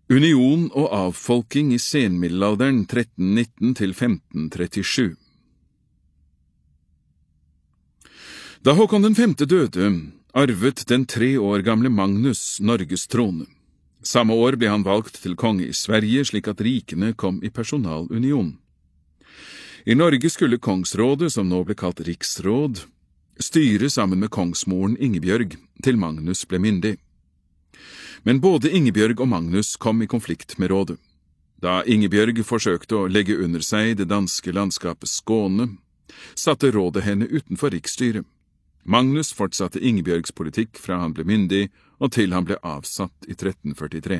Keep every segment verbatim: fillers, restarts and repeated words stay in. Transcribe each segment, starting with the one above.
Union og avfolking i senmiddelalderen tretten nitten til femten trettisju. Da Håkon den femte døde, arvet den tre år gamle Magnus Norges trone. Samme år ble han valgt til konge i Sverige, slik at rikene kom i personalunion. I Norge skulle kongsrådet, som nå ble kalt riksråd, styre sammen med kongsmoren Ingebjørg, til Magnus ble myndig. Men både Ingebjørg og Magnus kom i konflikt med rådet. Da Ingebjørg forsøkte å legge under seg det danske landskapet Skåne, satte rådet henne utenfor riksstyret. Magnus fortsatte Ingebjørgs politikk fra han ble myndig og til han ble avsatt i tretten førtitre.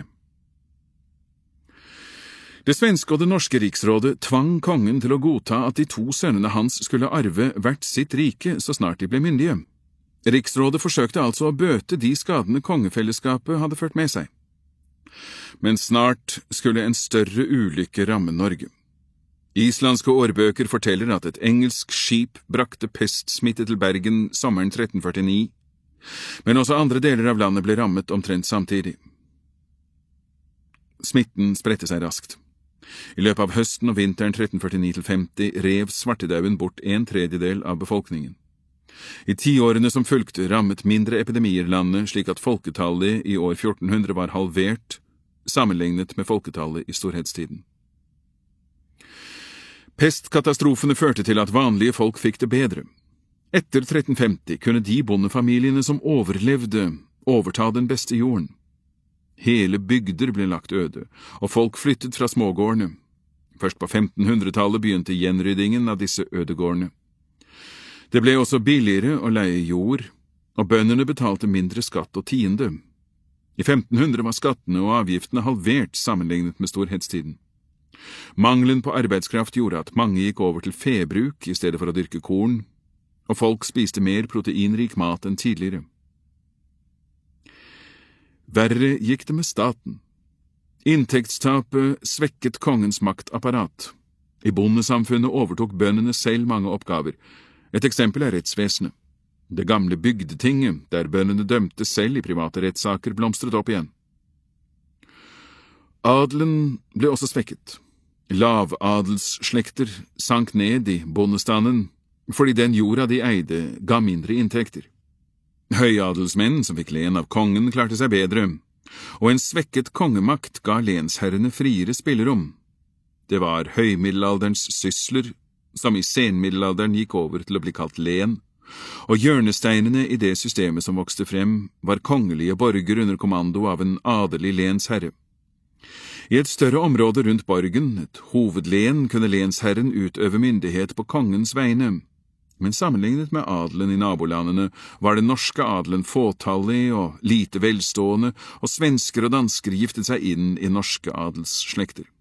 Det svenske og det norske riksrådet tvang kongen til å godta at de to sønnene hans skulle arve hvert sitt rike så snart de ble myndige. Riksrådet forsøkte altså å bøte de skadene kongefellesskapet hadde ført med seg. Men snart skulle en større ulykke ramme Norge. Islandske årbøker forteller at et engelsk skip brakte pestsmitte til Bergen sommeren tretten førtini, men også andre deler av landet ble rammet omtrent samtidig. Smitten spredte seg raskt. I løpet av høsten og vinteren tretten førtini til femti rev svartedauden bort en tredjedel av befolkningen. I tiårene som fulgte rammet mindre epidemier landet, slik at folketallet i år fjorten hundre var halvert, sammenlignet med folketallet i storhetstiden. Pestkatastrofene førte til at vanlige folk fikk det bedre. Etter tretten femti kunne de bondefamiliene som overlevde overta den beste jorden. Hele bygder ble lagt øde, og folk flyttet fra smågårdene. Først på femtenhundretallet begynte gjenryddingen av disse ødegårdene. Det ble også billigere å leie jord, og bøndene betalte mindre skatt og tiende. I femten hundre var skattene og avgiftene halvert sammenlignet med storhetstiden. Mangelen på arbeidskraft gjorde at mange gikk over til februk i stedet for å dyrke korn, og folk spiste mer proteinrik mat enn tidligere. Verre gikk det med staten. Inntektstapet svekket kongens maktapparat. I bondesamfunnet overtok bøndene selv mange oppgaver. Et eksempel er rettsvesenet. Det gamle bygdetinget, der bøndene dømte selv i private rettssaker, blomstret opp igjen. Adelen ble også svekket. Lavadelsslekter sank ned i bondestanden, fordi den jorda de eide ga mindre inntekter. Høyadelsmenn som fikk len av kongen klarte seg bedre, og en svekket kongemakt ga lensherrene friere spillerom. Det var høymiddelalderens sysler, som i senmiddelalderen gikk over til å bli kalt len, og hjørnesteinene i det systemet som vokste frem var kongelige borger under kommando av en adelig lensherre. I et større område rundt borgen, et hovedlen, kunne lensherren utøve myndighet på kongens vegne, men sammenlignet med adelen i nabolandene var den norske adelen fåtallig og lite velstående, og svensker og dansker giftet seg inn i norske adelsslekter.